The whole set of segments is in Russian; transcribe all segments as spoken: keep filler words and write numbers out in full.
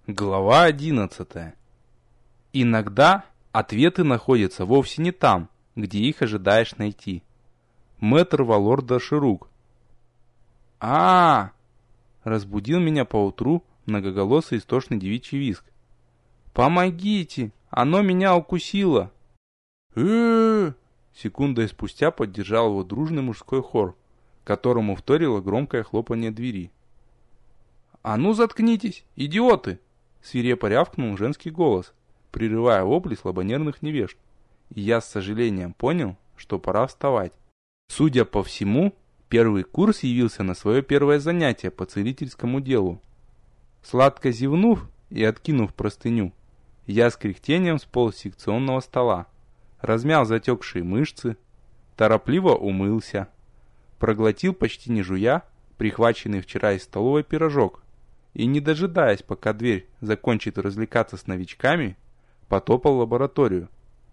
Глава одиннадцатая. Иногда ответы находятся вовсе не там, где их ожидаешь найти. Мэтр Валор де Ширук. а, -а, -а разбудил меня поутру многоголосый истошный девичий визг. «Помогите! Оно меня укусило!» э Секундой спустя поддержал его дружный мужской хор, которому вторило громкое хлопанье двери. «А ну заткнитесь, идиоты!» Свирепо рявкнул женский голос, прерывая вопли слабонервных невежд. И я с сожалением понял, что пора вставать. Судя по всему, первый курс явился на свое первое занятие по целительскому делу. Сладко зевнув и откинув простыню, я с кряхтением сполз с секционного стола, размял затекшие мышцы, торопливо умылся, проглотил почти не жуя прихваченный вчера из столовой пирожок, и, не дожидаясь, пока дверь закончит развлекаться с новичками, потопал в лабораторию.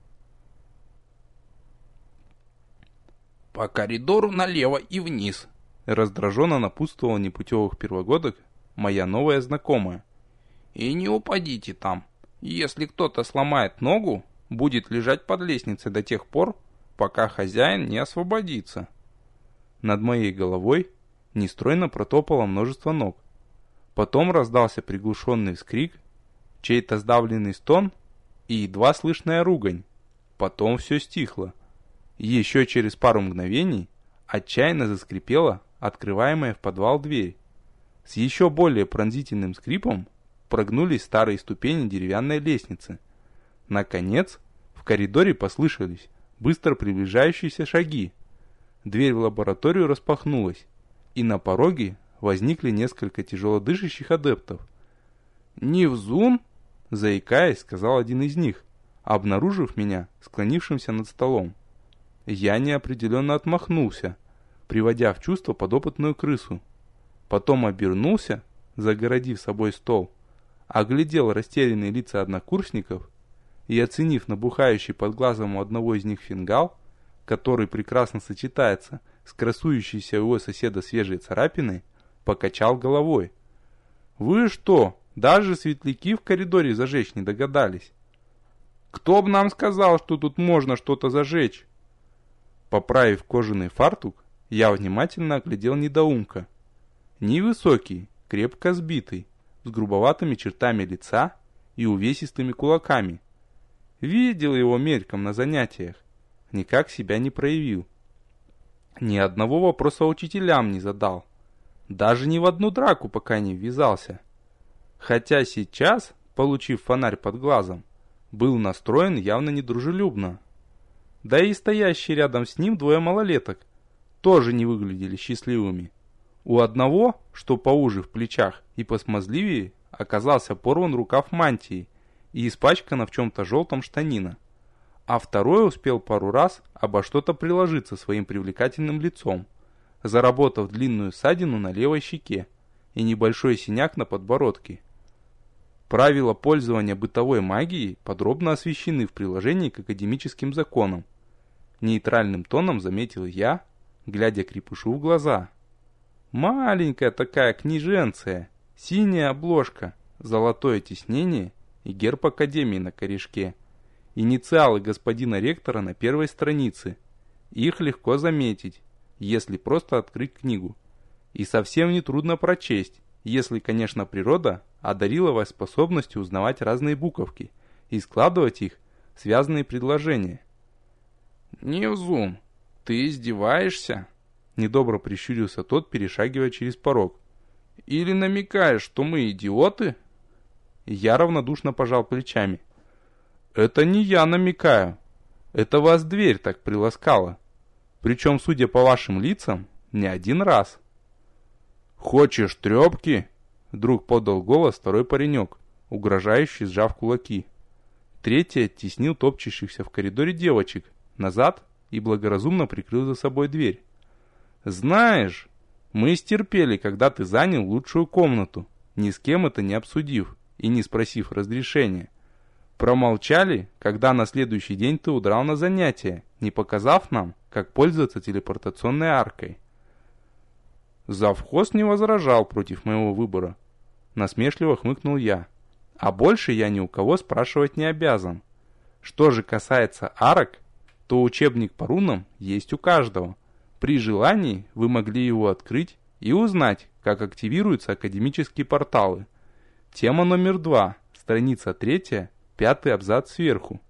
«По коридору налево и вниз», — раздраженно напутствовала непутевых первогодок моя новая знакомая. «И не упадите там. Если кто-то сломает ногу, будет лежать под лестницей до тех пор, пока хозяин не освободится». Над моей головой нестройно протопало множество ног. Потом раздался приглушенный вскрик, чей-то сдавленный стон и едва слышная ругань. Потом все стихло. И еще через пару мгновений отчаянно заскрипела открываемая в подвал дверь. С еще более пронзительным скрипом прогнулись старые ступени деревянной лестницы. Наконец, в коридоре послышались быстро приближающиеся шаги. Дверь в лабораторию распахнулась, и на пороге возникли несколько тяжелодышащих адептов. «Нивзун?» — заикаясь, сказал один из них, обнаружив меня склонившимся над столом. Я неопределенно отмахнулся, приводя в чувство подопытную крысу. Потом обернулся, загородив собой стол, оглядел растерянные лица однокурсников и, оценив набухающий под глазом у одного из них фингал, который прекрасно сочетается с красующейся у его соседа свежей царапиной, покачал головой. «Вы что, даже светляки в коридоре зажечь не догадались? Кто бы нам сказал, что тут можно что-то зажечь?» Поправив кожаный фартук, я внимательно оглядел недоумка. Невысокий, крепко сбитый, с грубоватыми чертами лица и увесистыми кулаками. Видел его мельком на занятиях, никак себя не проявил. Ни одного вопроса учителям не задал. Даже ни в одну драку пока не ввязался. Хотя сейчас, получив фонарь под глазом, был настроен явно недружелюбно. Да и стоящие рядом с ним двое малолеток тоже не выглядели счастливыми. У одного, что поуже в плечах и посмазливее, оказался порван рукав мантии и испачкана в чем-то желтом штанина, а второй успел пару раз обо что-то приложиться своим привлекательным лицом, заработав длинную ссадину на левой щеке и небольшой синяк на подбородке. Правила пользования бытовой магией подробно освещены в приложении к академическим законам. Нейтральным тоном заметил я, глядя крепышу в глаза. Маленькая такая книженция, синяя обложка, золотое тиснение и герб академии на корешке. Инициалы господина ректора на первой странице. Их легко заметить, если просто открыть книгу. И совсем не трудно прочесть, если, конечно, природа одарила вас способностью узнавать разные буковки и складывать их в связанные предложения. «Невзун, ты издеваешься?» Недобро прищурился тот, перешагивая через порог. «Или намекаешь, что мы идиоты?» Я равнодушно пожал плечами. «Это не я намекаю. Это вас дверь так приласкала. Причем, судя по вашим лицам, не один раз». «Хочешь трепки?» Вдруг подал голос второй паренек, угрожающий, сжав кулаки. Третий оттеснил топчущихся в коридоре девочек назад и благоразумно прикрыл за собой дверь. «Знаешь, мы стерпели, когда ты занял лучшую комнату, ни с кем это не обсудив и не спросив разрешения. Промолчали, когда на следующий день ты удрал на занятия, не показав нам, как пользоваться телепортационной аркой. Завхоз не возражал против моего выбора. Насмешливо хмыкнул я. А больше я ни у кого спрашивать не обязан. Что же касается арок, то учебник по рунам есть у каждого. При желании вы могли его открыть и узнать, как активируются академические порталы. Тема номер два, страница третья, пятый абзац сверху.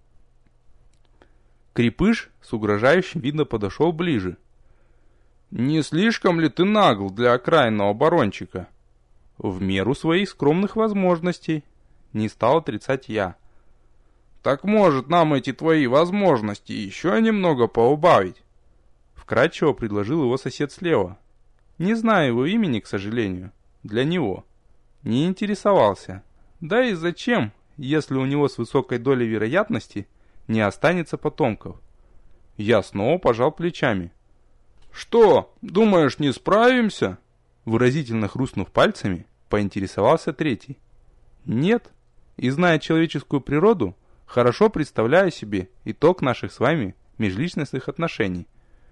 Крепыш с угрожающим видом подошел ближе. «Не слишком ли ты нагл для окраинного барончика?» «В меру своих скромных возможностей», — не стал отрицать я. «Так может нам эти твои возможности еще немного поубавить?» Вкратчиво предложил его сосед слева. Не знаю его имени, к сожалению, для него. Не интересовался. Да и зачем, если у него с высокой долей вероятности не останется потомков? Я снова пожал плечами. «Что, думаешь, не справимся?» Выразительно хрустнув пальцами, поинтересовался третий. «Нет, и зная человеческую природу, хорошо представляю себе итог наших с вами межличностных отношений».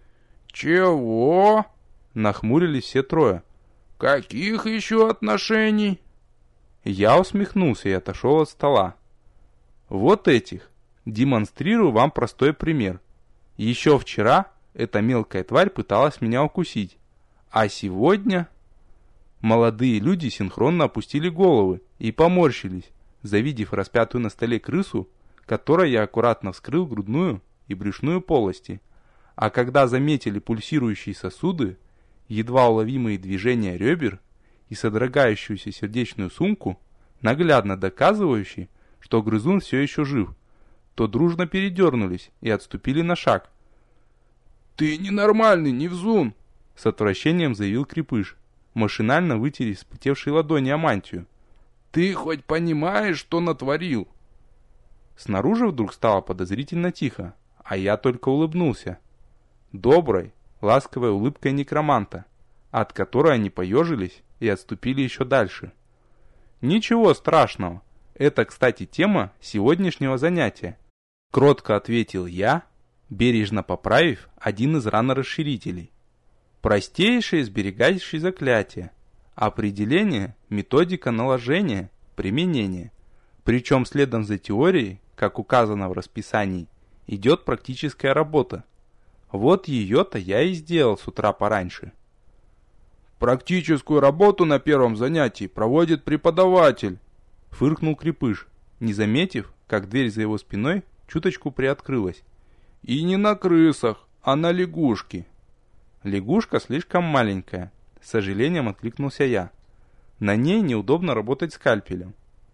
«Чего?» — нахмурились все трое. «Каких еще отношений?» Я усмехнулся и отошел от стола. «Вот этих. Демонстрирую вам простой пример. Еще вчера эта мелкая тварь пыталась меня укусить, а сегодня...» Молодые люди синхронно опустили головы и поморщились, завидев распятую на столе крысу, которой я аккуратно вскрыл грудную и брюшную полости. А когда заметили пульсирующие сосуды, едва уловимые движения ребер и содрогающуюся сердечную сумку, наглядно доказывающие, что грызун все еще жив, то дружно передернулись и отступили на шаг. «Ты ненормальный, Невзун!» — с отвращением заявил крепыш, машинально вытерев вспотевшие ладони о мантию. «Ты хоть понимаешь, что натворил?» Снаружи вдруг стало подозрительно тихо, а я только улыбнулся. Доброй, ласковой улыбкой некроманта, от которой они поежились и отступили еще дальше. «Ничего страшного, это, кстати, тема сегодняшнего занятия», — кротко ответил я, бережно поправив один из ранорасширителей. Простейшее сберегающее заклятие, определение, методика наложения, применение. Причем следом за теорией, как указано в расписании, идет практическая работа. Вот ее-то я и сделал с утра пораньше. «Практическую работу на первом занятии проводит преподаватель», — фыркнул крепыш, не заметив, как дверь за его спиной чуточку приоткрылась. «И не на крысах, а на лягушке». «Лягушка слишком маленькая», — с сожалением откликнулся я. «На ней неудобно работать скальпелем».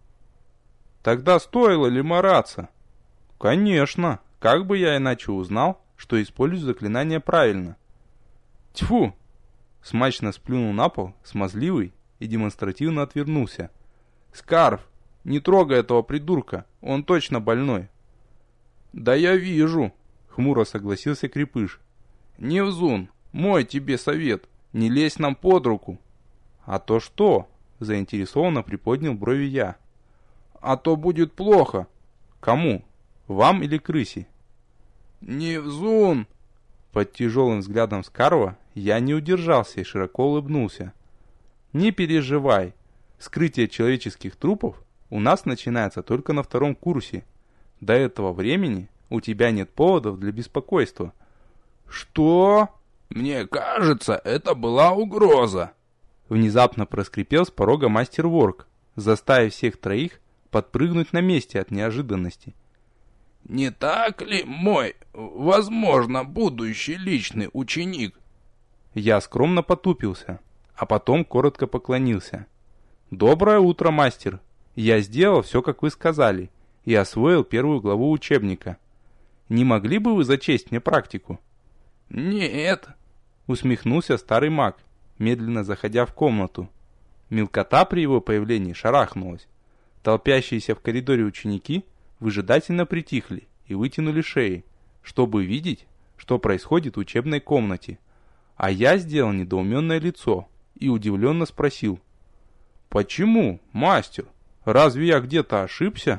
«Тогда стоило ли мараться?» «Конечно, как бы я иначе узнал, что использую заклинание правильно». «Тьфу!» — смачно сплюнул на пол смазливый и демонстративно отвернулся. «Скарф, не трогай этого придурка, он точно больной». «Да я вижу», — хмуро согласился крепыш. «Невзун, мой тебе совет, не лезь нам под руку». «А то что?» — заинтересованно приподнял брови я. «А то будет плохо». «Кому? Вам или крысе?» «Невзун!» Под тяжелым взглядом Скарва я не удержался и широко улыбнулся. «Не переживай, вскрытие человеческих трупов у нас начинается только на втором курсе. До этого времени у тебя нет поводов для беспокойства». «Что? Мне кажется, это была угроза!» Внезапно проскрипел с порога мастер Ворк, заставив всех троих подпрыгнуть на месте от неожиданности. «Не так ли, мой, возможно, будущий личный ученик?» Я скромно потупился, а потом коротко поклонился. «Доброе утро, мастер! Я сделал все, как вы сказали, и освоил первую главу учебника. Не могли бы вы зачесть мне практику?» «Нет», — усмехнулся старый маг, медленно заходя в комнату. Мелкота при его появлении шарахнулась. Толпящиеся в коридоре ученики выжидательно притихли и вытянули шеи, чтобы видеть, что происходит в учебной комнате. А я сделал недоуменное лицо и удивленно спросил: «Почему, мастер? Разве я где-то ошибся?»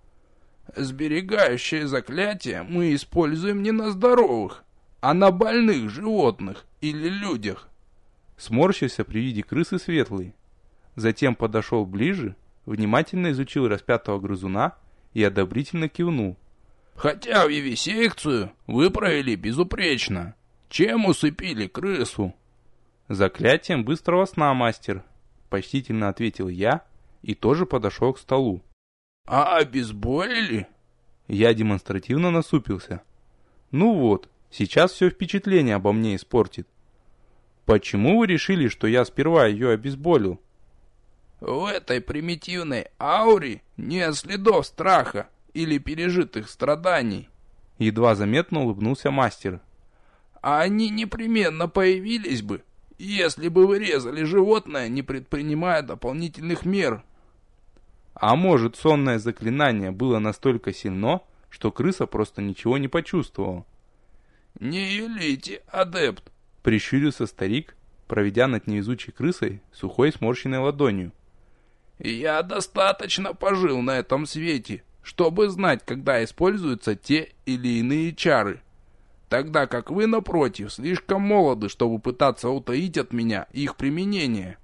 «Сберегающее заклятие мы используем не на здоровых, а на больных животных или людях». Сморщился при виде крысы светлый. Затем подошел ближе, внимательно изучил распятого грызуна и одобрительно кивнул. «Хотя вивисекцию вы провели безупречно. Чем усыпили крысу?» «Заклятием быстрого сна, мастер», — почтительно ответил я и тоже подошел к столу. «А обезболили?» Я демонстративно насупился. «Ну вот, сейчас все впечатление обо мне испортит. Почему вы решили, что я сперва ее обезболил?» «В этой примитивной ауре нет следов страха или пережитых страданий», — едва заметно улыбнулся мастер. «А они непременно появились бы, если бы вы резали животное, не предпринимая дополнительных мер». А может, сонное заклинание было настолько сильно, что крыса просто ничего не почувствовала? «Не юлите, адепт», — прищурился старик, проведя над невезучей крысой сухой сморщенной ладонью. «Я достаточно пожил на этом свете, чтобы знать, когда используются те или иные чары, тогда как вы, напротив, слишком молоды, чтобы пытаться утаить от меня их применение».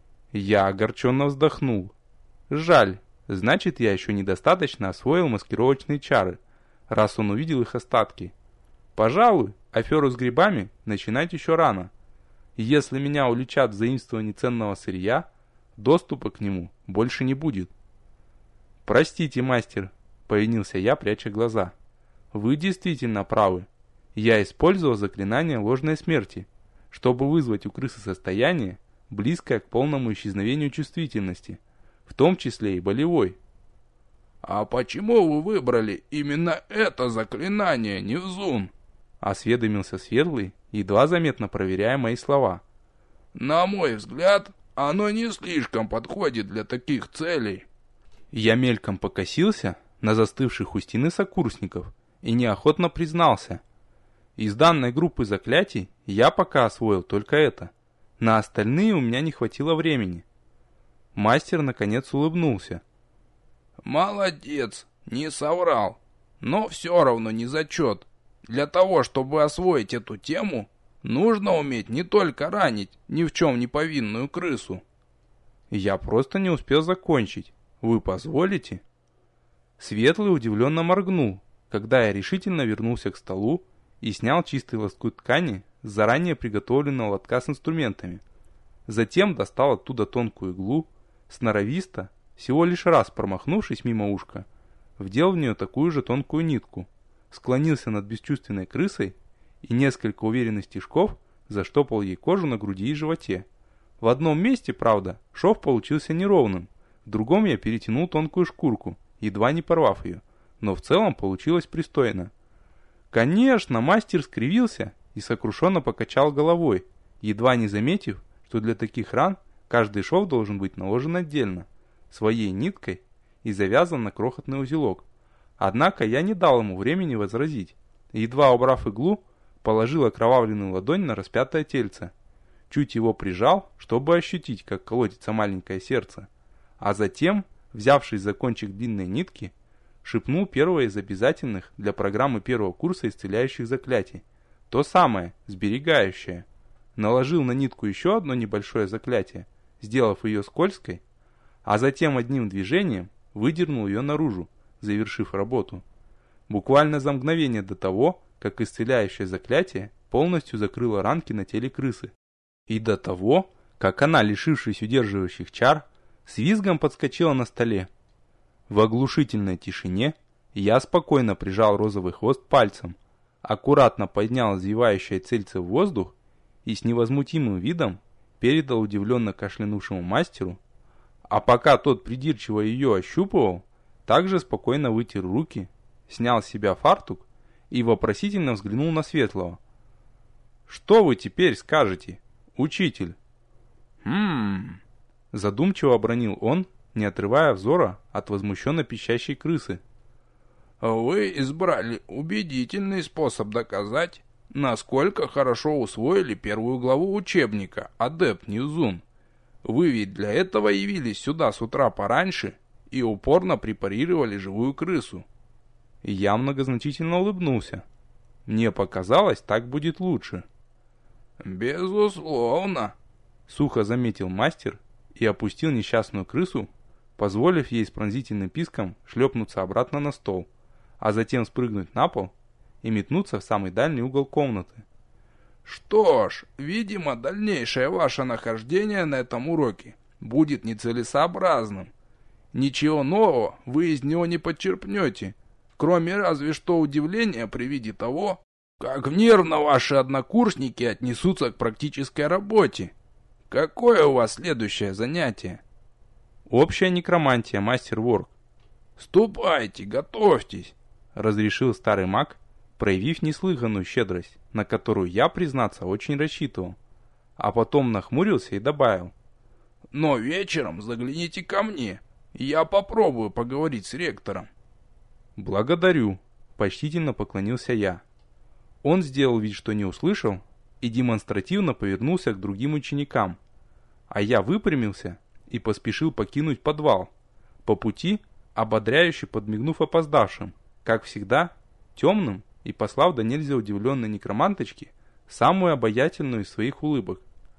Я огорченно вздохнул. Жаль, значит, я еще недостаточно освоил маскировочные чары, раз он увидел их остатки. Пожалуй, аферу с грибами начинать еще рано. Если меня уличат в заимствовании ценного сырья, доступа к нему больше не будет. «Простите, мастер», — повинился я, пряча глаза. «Вы действительно правы. Я использовал заклинание ложной смерти, чтобы вызвать у крысы состояние, близкое к полному исчезновению чувствительности, в том числе и болевой». «А почему вы выбрали именно это заклинание, Невзун?» — осведомился Светлый, едва заметно проверяя мои слова. «На мой взгляд, оно не слишком подходит для таких целей». Я мельком покосился на застывших у стены сокурсников и неохотно признался. Из данной группы заклятий я пока освоил только это. На остальные у меня не хватило времени. Мастер наконец улыбнулся. «Молодец, не соврал. Но все равно не зачет. Для того, чтобы освоить эту тему, нужно уметь не только ранить ни в чем не повинную крысу». Я просто не успел закончить. Вы позволите? Светлый удивленно моргнул, когда я решительно вернулся к столу и снял чистый лоскут ткани с заранее приготовленного лотка с инструментами. Затем достал оттуда тонкую иглу, сноровисто, всего лишь раз промахнувшись мимо ушка, вдел в нее такую же тонкую нитку, склонился над бесчувственной крысой и несколько уверенных стежков заштопал ей кожу на груди и животе. В одном месте, правда, шов получился неровным, в другом я перетянул тонкую шкурку, едва не порвав ее, но в целом получилось пристойно. Конечно, мастер скривился и сокрушенно покачал головой, едва не заметив, что для таких ран каждый шов должен быть наложен отдельно, своей ниткой и завязан на крохотный узелок. Однако я не дал ему времени возразить. Едва убрав иглу, положил окровавленную ладонь на распятое тельце. Чуть его прижал, чтобы ощутить, как колотится маленькое сердце. А затем, взявшись за кончик длинной нитки, шепнул первое из обязательных для программы первого курса исцеляющих заклятий. То самое, сберегающее. Наложил на нитку еще одно небольшое заклятие, сделав ее скользкой, а затем одним движением выдернул ее наружу, завершив работу. Буквально за мгновение до того, как исцеляющее заклятие полностью закрыло ранки на теле крысы. И до того, как она, лишившись удерживающих чар, с визгом подскочила на столе. В оглушительной тишине я спокойно прижал розовый хвост пальцем, аккуратно поднял извивающее тельце в воздух и с невозмутимым видом передал удивленно кашлянувшему мастеру, а пока тот придирчиво ее ощупывал, также спокойно вытер руки, снял с себя фартук и вопросительно взглянул на Светлого. «Что вы теперь скажете, учитель?» «Хм...» Задумчиво обронил он, не отрывая взора от возмущенно пищащей крысы. «Вы избрали убедительный способ доказать, насколько хорошо усвоили первую главу учебника, адепт Невзун. Вы ведь для этого явились сюда с утра пораньше и упорно препарировали живую крысу». Я многозначительно улыбнулся. Мне показалось, так будет лучше. «Безусловно», — сухо заметил мастер и опустил несчастную крысу позволив ей с пронзительным писком шлепнуться обратно на стол, а затем спрыгнуть на пол и метнуться в самый дальний угол комнаты. «Что ж, видимо, дальнейшее ваше нахождение на этом уроке будет нецелесообразным. Ничего нового вы из него не подчерпнете, кроме разве что удивления при виде того, как нервно ваши однокурсники отнесутся к практической работе. Какое у вас следующее занятие?» «Общая некромантия, мастер Ворк». «Ступайте, готовьтесь», — разрешил старый маг, проявив неслыханную щедрость, на которую я, признаться, очень рассчитывал. А потом нахмурился и добавил: «Но вечером загляните ко мне, и я попробую поговорить с ректором». «Благодарю», — почтительно поклонился я. Он сделал вид, что не услышал, и демонстративно повернулся к другим ученикам, а я выпрямился и поспешил покинуть подвал, по пути ободряюще подмигнув опоздавшим, как всегда, темным, и послав до нельзя удивленной некроманточке самую обаятельную из своих улыбок.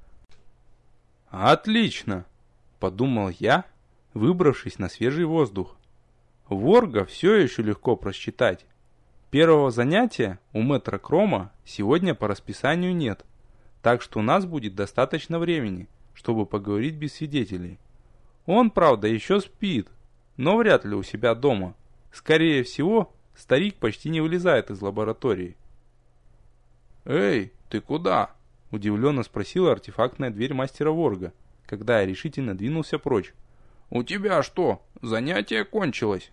«Отлично!» — подумал я, выбравшись на свежий воздух. Ворга все еще легко просчитать. Первого занятия у мэтра Крома сегодня по расписанию нет, так что у нас будет достаточно времени, чтобы поговорить без свидетелей. Он, правда, еще спит, но вряд ли у себя дома. Скорее всего, старик почти не вылезает из лаборатории. «Эй, ты куда?» — удивленно спросила артефактная дверь мастера Ворга, когда я решительно двинулся прочь. «У тебя что, занятие кончилось?»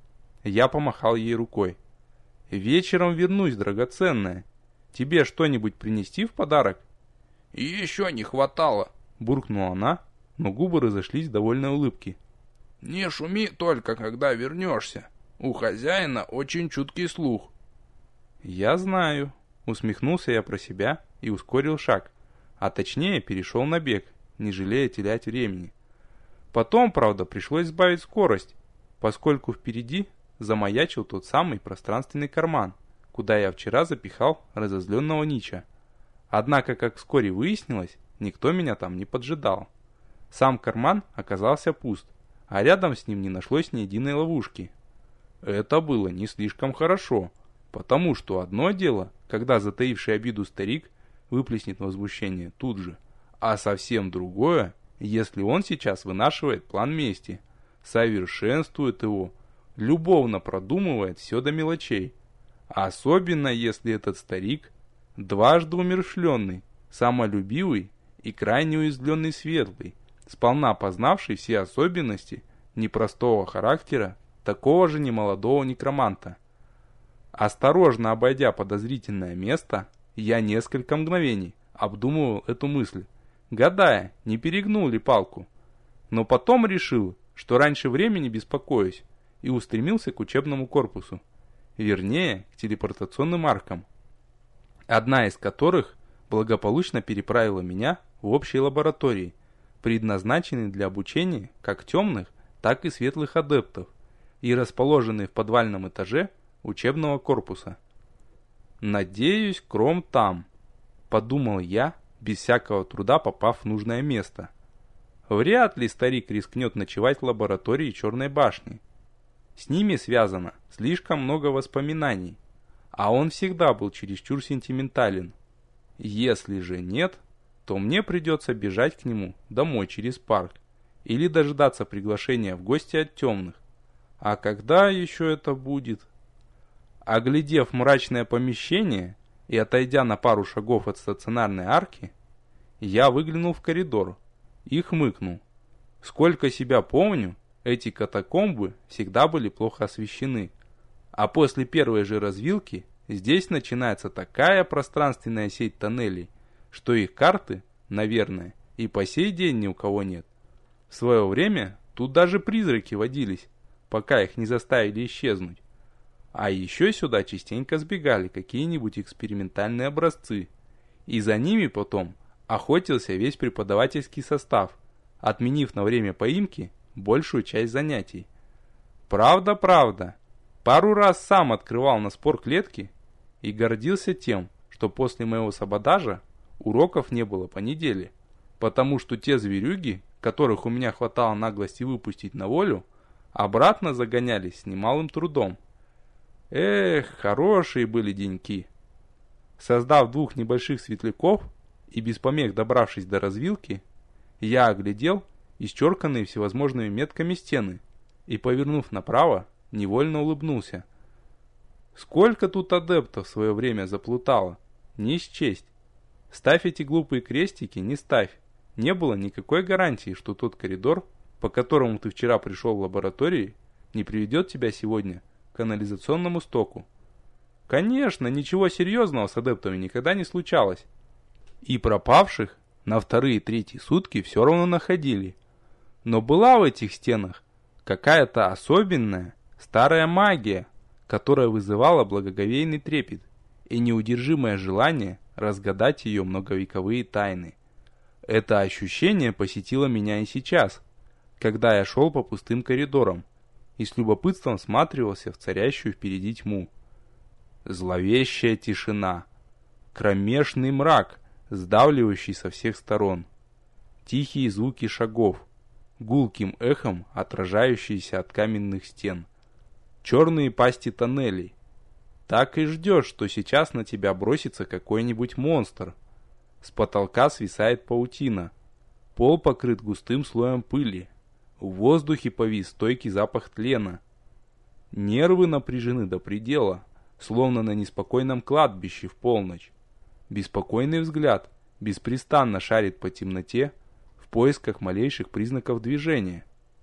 Я помахал ей рукой. «Вечером вернусь, драгоценная. Тебе что-нибудь принести в подарок?» «И еще не хватало», — буркнула она, но губы разошлись в довольной улыбке. «Не шуми только, когда вернешься. У хозяина очень чуткий слух». «Я знаю», — усмехнулся я про себя и ускорил шаг, а точнее перешел на бег, не жалея терять времени. Потом, правда, пришлось сбавить скорость, поскольку впереди замаячил тот самый пространственный карман, куда я вчера запихал разозленного Нича. Однако, как вскоре выяснилось, никто меня там не поджидал. Сам карман оказался пуст, а рядом с ним не нашлось ни единой ловушки. Это было не слишком хорошо, потому что одно дело, когда затаивший обиду старик выплеснет возмущение тут же, а совсем другое, если он сейчас вынашивает план мести, совершенствует его, любовно продумывает все до мелочей. Особенно если этот старик дважды умерщвленный, самолюбивый и крайне уязвленный светлый, сполна познавший все особенности непростого характера такого же немолодого некроманта. Осторожно обойдя подозрительное место, я несколько мгновений обдумывал эту мысль, гадая, не перегнул ли палку. Но потом решил, что раньше времени беспокоюсь, и устремился к учебному корпусу, вернее, к телепортационным аркам, одна из которых благополучно переправила меня в общей лаборатории, предназначенной для обучения как темных, так и светлых адептов, и расположенной в подвальном этаже учебного корпуса. «Надеюсь, Кром там», — подумал я, без всякого труда попав в нужное место. Вряд ли старик рискнет ночевать в лаборатории Черной башни. С ними связано слишком много воспоминаний, а он всегда был чересчур сентиментален. Если же нет, то мне придется бежать к нему домой через парк или дождаться приглашения в гости от темных. А когда еще это будет? Оглядев мрачное помещение и отойдя на пару шагов от стационарной арки, я выглянул в коридор и хмыкнул. Сколько себя помню, эти катакомбы всегда были плохо освещены, а после первой же развилки здесь начинается такая пространственная сеть тоннелей, что их карты, наверное, и по сей день ни у кого нет. В свое время тут даже призраки водились, пока их не заставили исчезнуть. А еще сюда частенько сбегали какие-нибудь экспериментальные образцы, и за ними потом охотился весь преподавательский состав, отменив на время поимки большую часть занятий. Правда, правда, пару раз сам открывал на спор клетки и гордился тем, что после моего саботажа уроков не было по неделе, потому что те зверюги, которых у меня хватало наглости выпустить на волю, обратно загонялись с немалым трудом. Эх, хорошие были деньки. Создав двух небольших светляков и без помех добравшись до развилки, я оглядел исчерканные всевозможными метками стены и, повернув направо, невольно улыбнулся. Сколько тут адептов в свое время заплутало, не счесть. Ставь эти глупые крестики, не ставь. Не было никакой гарантии, что тот коридор, по которому ты вчера пришел в лаборатории, не приведет тебя сегодня к канализационному стоку. Конечно, ничего серьезного с адептами никогда не случалось. И пропавших на вторые и третьи сутки все равно находили. Но была в этих стенах какая-то особенная старая магия, которая вызывала благоговейный трепет и неудержимое желание разгадать ее многовековые тайны. Это ощущение посетило меня и сейчас, когда я шел по пустым коридорам и с любопытством всматривался в царящую впереди тьму. Зловещая тишина, кромешный мрак, сдавливающий со всех сторон, тихие звуки шагов, гулким эхом отражающиеся от каменных стен, черные пасти тоннелей. Так и ждешь, что сейчас на тебя бросится какой-нибудь монстр. С потолка свисает паутина, пол покрыт густым слоем пыли, в воздухе повис стойкий запах тлена. Нервы напряжены до предела, словно на неспокойном кладбище в полночь. Беспокойный взгляд беспрестанно шарит по темноте в поисках малейших признаков движения.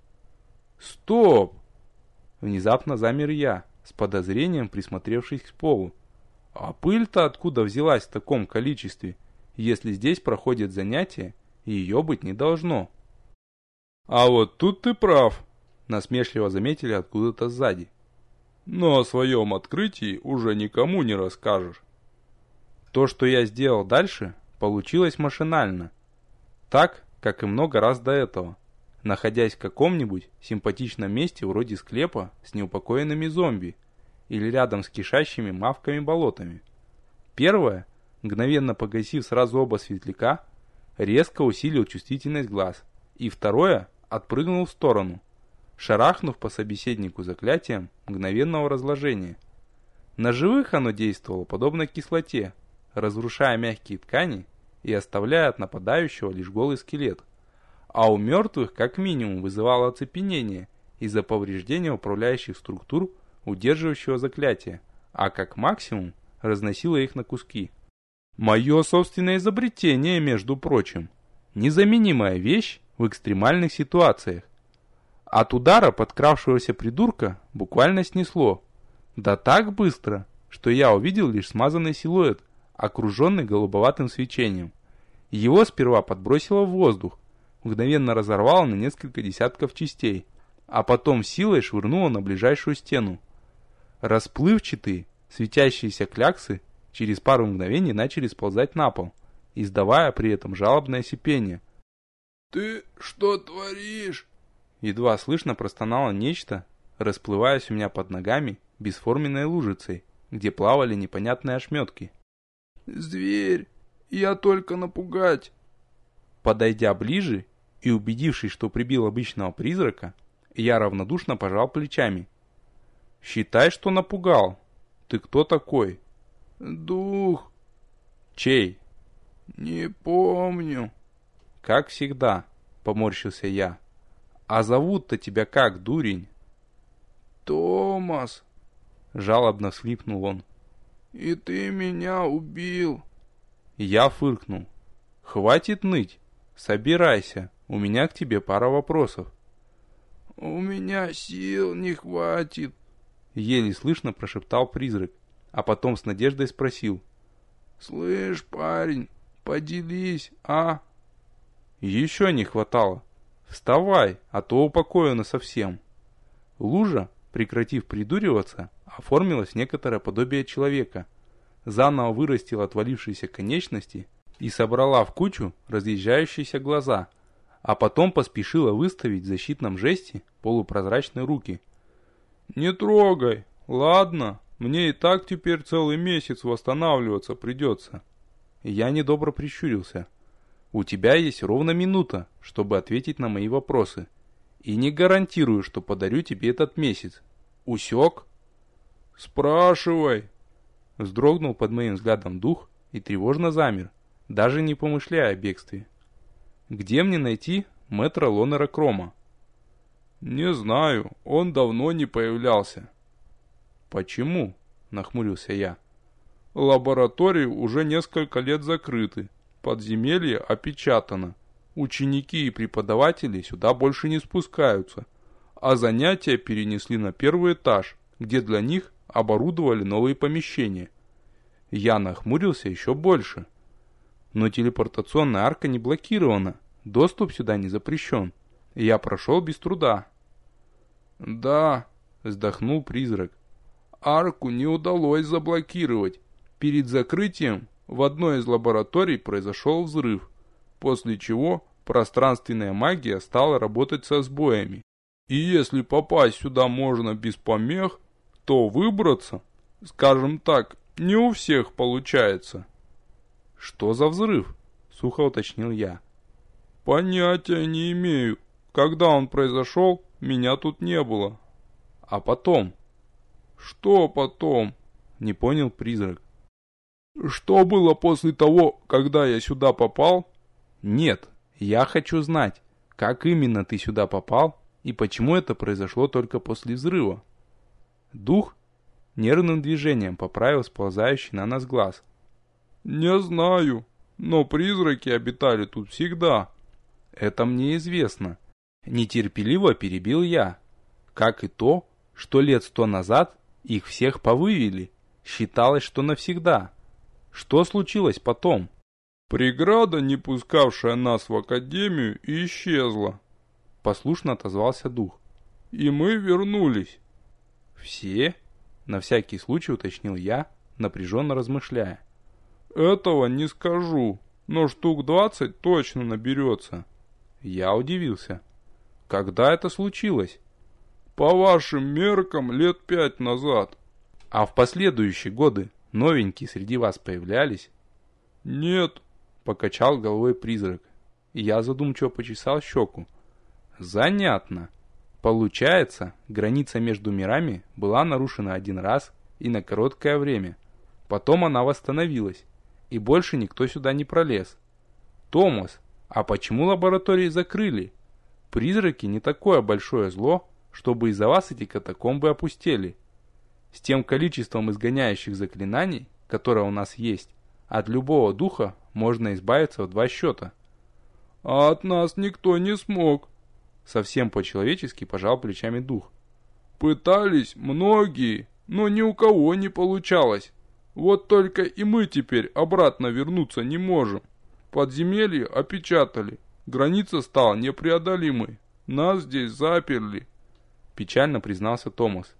Стоп! Внезапно замер я, с подозрением присмотревшись к полу. А пыль-то откуда взялась в таком количестве, если здесь проходят занятия, и ее быть не должно? А вот тут ты прав, насмешливо заметили откуда-то сзади. Но о своем открытии уже никому не расскажешь. То, что я сделал дальше, получилось машинально. Так, как и много раз до этого, находясь в каком-нибудь симпатичном месте вроде склепа с неупокоенными зомби или рядом с кишащими мавками-болотами. Первое, мгновенно погасив сразу оба светляка, резко усилил чувствительность глаз, и второе отпрыгнул в сторону, шарахнув по собеседнику заклятием мгновенного разложения. На живых оно действовало подобно кислоте, разрушая мягкие ткани и оставляя от нападающего лишь голый скелет, а у мертвых как минимум вызывало оцепенение из-за повреждения управляющих структур удерживающего заклятия, а как максимум разносило их на куски. Мое собственное изобретение, между прочим, незаменимая вещь в экстремальных ситуациях. От удара подкравшегося придурка буквально снесло, да так быстро, что я увидел лишь смазанный силуэт, окруженный голубоватым свечением. Его сперва подбросило в воздух, мгновенно разорвало на несколько десятков частей, а потом силой швырнуло на ближайшую стену. Расплывчатые, светящиеся кляксы через пару мгновений начали сползать на пол, издавая при этом жалобное сипение. «Ты что творишь?» Едва слышно простонало нечто, расплываясь у меня под ногами бесформенной лужицей, где плавали непонятные ошметки. «Зверь! Я только напугать!» Подойдя ближе и убедившись, что прибил обычного призрака, я равнодушно пожал плечами. «Считай, что напугал. Ты кто такой?» «Дух». «Чей?» «Не помню». «Как всегда», — поморщился я. «А зовут-то тебя как, дурень?» «Томас», — жалобно всхлипнул он. «И ты меня убил». Я фыркнул. «Хватит ныть. Собирайся, у меня к тебе пара вопросов». «У меня сил не хватит», — еле слышно прошептал призрак, а потом с надеждой спросил. «Слышь, парень, поделись, а?» «Еще не хватало. Вставай, а то упокою насовсем». Лужа, прекратив придуриваться, оформилась в некоторое подобие человека, заново вырастила отвалившиеся конечности и собрала в кучу разъезжающиеся глаза, а потом поспешила выставить в защитном жесте полупрозрачные руки. «Не трогай, ладно, мне и так теперь целый месяц восстанавливаться придется». Я недобро прищурился. У тебя есть ровно минута, чтобы ответить на мои вопросы. И не гарантирую, что подарю тебе этот месяц. Усек? Спрашивай. Вздрогнул под моим взглядом дух и тревожно замер, даже не помышляя о бегстве. Где мне найти мэтра Лонера Крома? Не знаю, он давно не появлялся. Почему? Нахмурился я. Лаборатории уже несколько лет закрыты, подземелье опечатано. Ученики и преподаватели сюда больше не спускаются, а занятия перенесли на первый этаж, где для них оборудовали новые помещения. Я нахмурился еще больше. Но телепортационная арка не блокирована, доступ сюда не запрещен. Я прошел без труда. Да, вздохнул призрак. Арку не удалось заблокировать. Перед закрытием в одной из лабораторий произошел взрыв, после чего пространственная магия стала работать со сбоями. И если попасть сюда можно без помех, то выбраться, скажем так, не у всех получается. Что за взрыв? Сухо уточнил я. Понятия не имею. Когда он произошел, меня тут не было. А потом? Что потом? Не понял призрак. Что было после того, когда я сюда попал? Нет, я хочу знать, как именно ты сюда попал и почему это произошло только после взрыва. Дух нервным движением поправил сползающий на нас глаз. Не знаю, но призраки обитали тут всегда. Это мне известно. Нетерпеливо перебил я. Как и то, что лет сто назад их всех повывели. Считалось, что навсегда. Что случилось потом? Преграда, не пускавшая нас в академию, исчезла. Послушно отозвался дух. И мы вернулись. Все? На всякий случай уточнил я, напряженно размышляя. Этого не скажу, но штук двадцать точно наберется. Я удивился. Когда это случилось? По вашим меркам, лет пять назад. А в последующие годы новенькие среди вас появлялись? Нет, покачал головой призрак. И я задумчиво почесал щеку. Занятно. Получается, граница между мирами была нарушена один раз и на короткое время. Потом она восстановилась, и больше никто сюда не пролез. Томас, а почему лаборатории закрыли? Призраки не такое большое зло, чтобы из-за вас эти катакомбы опустели. С тем количеством изгоняющих заклинаний, которое у нас есть, от любого духа можно избавиться в два счета. А от нас никто не смог. Совсем по-человечески пожал плечами дух. Пытались многие, но ни у кого не получалось. Вот только и мы теперь обратно вернуться не можем. Подземелье опечатали, граница стала непреодолимой. Нас здесь заперли. Печально признался Томас.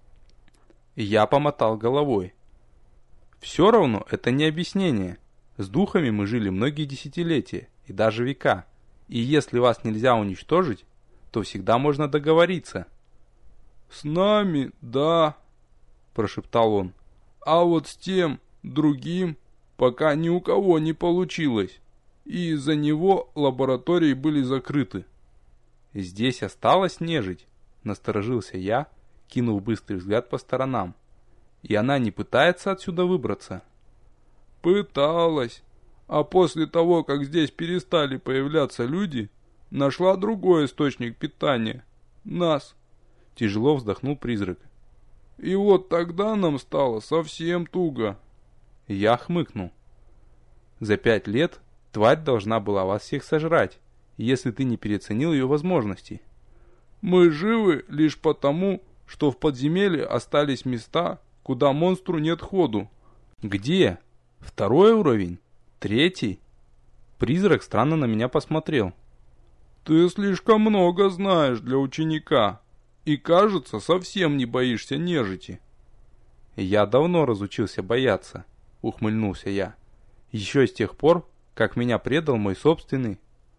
Я помотал головой. Все равно это не объяснение. С духами мы жили многие десятилетия и даже века. И если вас нельзя уничтожить, то всегда можно договориться. С нами, да, прошептал он. А вот с тем, другим, пока ни у кого не получилось. И из-за него лаборатории были закрыты. Здесь осталась нежить, насторожился я, кинув быстрый взгляд по сторонам. И она не пытается отсюда выбраться? Пыталась. А после того, как здесь перестали появляться люди, нашла другой источник питания. Нас. Тяжело вздохнул призрак. И вот тогда нам стало совсем туго. Я хмыкнул. За пять лет тварь должна была вас всех сожрать, если ты не переоценил ее возможностей. Мы живы лишь потому, что в подземелье остались места, куда монстру нет ходу. Где? Второй уровень? Третий? Призрак странно на меня посмотрел. Ты слишком много знаешь для ученика. И, кажется, совсем не боишься нежити. Я давно разучился бояться, ухмыльнулся я. Еще с тех пор, как меня предал мой собственный...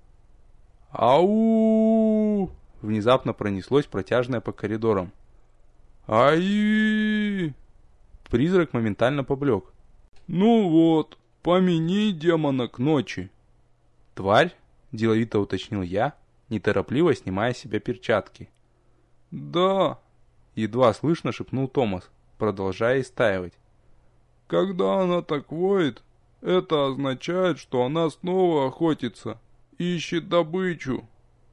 Ау! Внезапно пронеслось протяжное по коридорам. Ай! Призрак моментально поблек. Ну вот, помяни демона к ночи. «Тварь?» – деловито уточнил я, неторопливо снимая с себя перчатки. «Да», – едва слышно шепнул Томас, продолжая истаивать. «Когда она так воет, это означает, что она снова охотится, ищет добычу».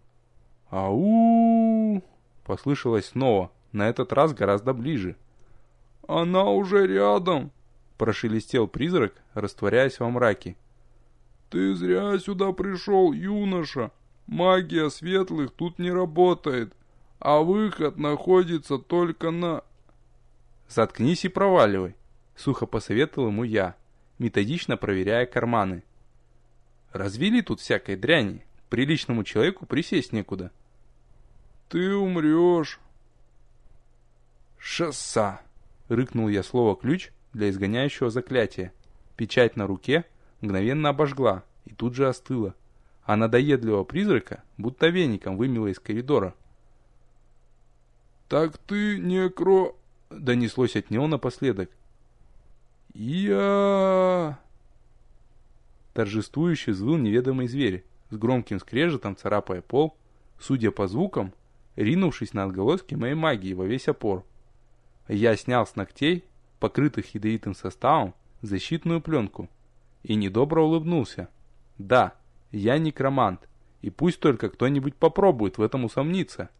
«Ау!» – послышалось снова, на этот раз гораздо ближе. «Она уже рядом!» – прошелестел призрак, растворяясь во мраке. «Ты зря сюда пришел, юноша. Магия светлых тут не работает, а выход находится только на...» «Заткнись и проваливай», — сухо посоветовал ему я, методично проверяя карманы. «Развели тут всякой дряни, приличному человеку присесть некуда». «Ты умрешь». «Шосса», — рыкнул я слово «ключ» для изгоняющего заклятия. Печать на руке мгновенно обожгла и тут же остыла, а надоедливого призрака будто веником вымело из коридора. «Так ты некро...» — донеслось от него напоследок. «Я...» Торжествующе взвыл неведомый зверь, с громким скрежетом царапая пол, судя по звукам, ринувшись на отголоски моей магии во весь опор. Я снял с ногтей, покрытых ядовитым составом, защитную пленку и недобро улыбнулся. Да, я некромант, и пусть только кто-нибудь попробует в этом усомниться.